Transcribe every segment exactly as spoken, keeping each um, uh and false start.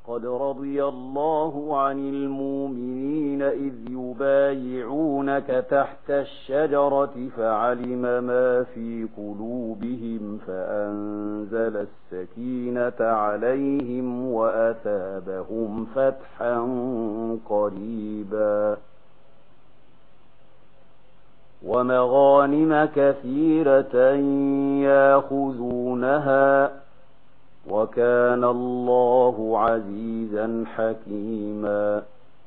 لقد رضي الله عن المؤمنين إذ يبايعونك تحت الشجرة فعلم ما في قلوبهم فأنزل السكينة عليهم وأثابهم فتحا قريبا ومغانم كثيرة ياخذونها وكان الله عزيزا حكيما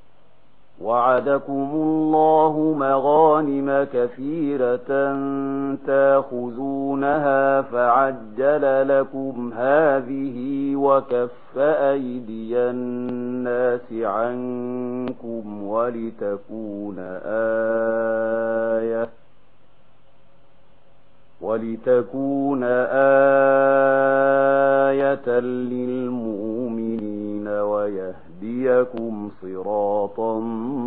وعدكم الله مغانم كثيرة تاخذونها فعجل لكم هذه وكف أيدي الناس عنكم ولتكون آية ولتكون آية للمؤمنين ويهديكم صراطا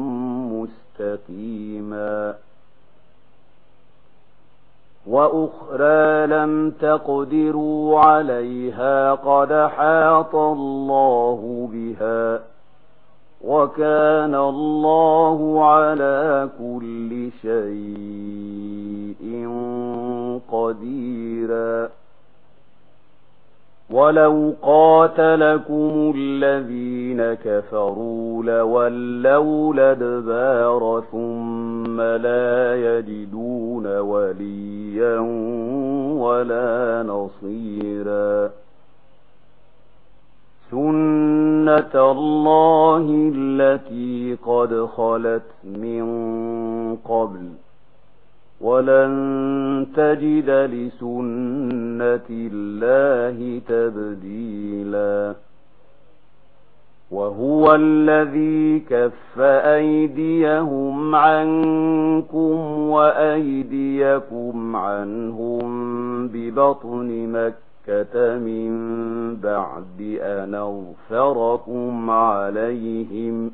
مستقيما وأخرى لم تقدروا عليها قد حاط الله بها وكان الله على كل شيء قديرا ولو قاتلكم الذين كفروا لولوا الأدبار ثم لا يجدون وليا ولا نصيرا سنة الله التي قد خلت من قبل ولن تجد لسنة الله تبديلا وهو الذي كف أيديهم عنكم وأيديكم عنهم ببطن مكة من بعد أن أغفركم عليهم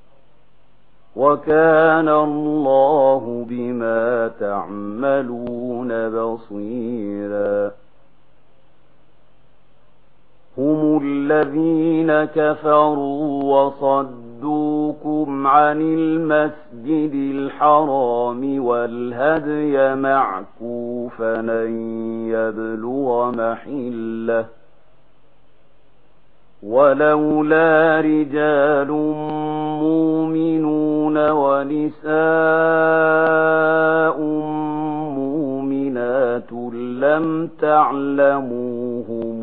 وكان الله بما تعملون بصيرا هم الذين كفروا وصدوكم عن المسجد الحرام والهدي معكوفا أن يبلغ محله ولولا رجال مؤمنون ونساء مؤمنات لم تعلموهم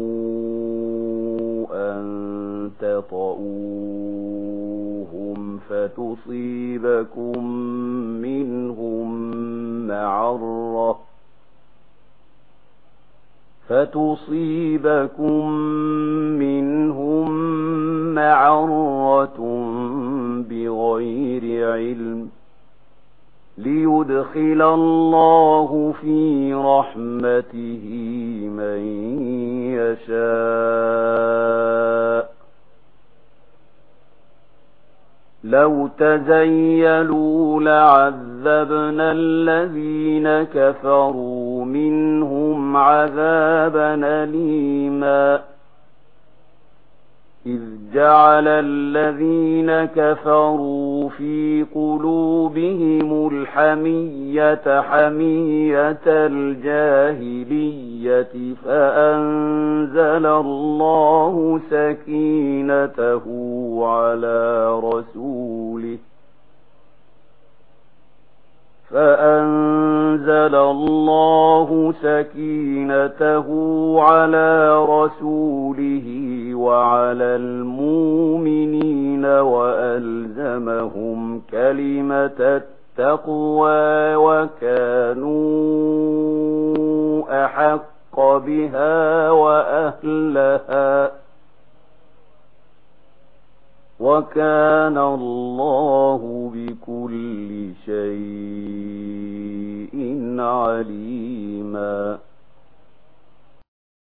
أن تطؤوهم فتصيبكم منهم معرة فتصيبكم منهم معرة بغير علم ليدخل الله في رحمته من يشاء لو تزيلوا لعذبنا الذين كفروا منهم عذابا أليما إذ جعل الذين كفروا في قلوبهم الحمية حمية الجاهلية فأنزل الله سكينته على رسوله فأنزل الله سكينته على رسوله وعلى المؤمنين وألزمهم كلمة التقوى وكانوا أحق بها وأهلها وكان الله بكل شيء عليما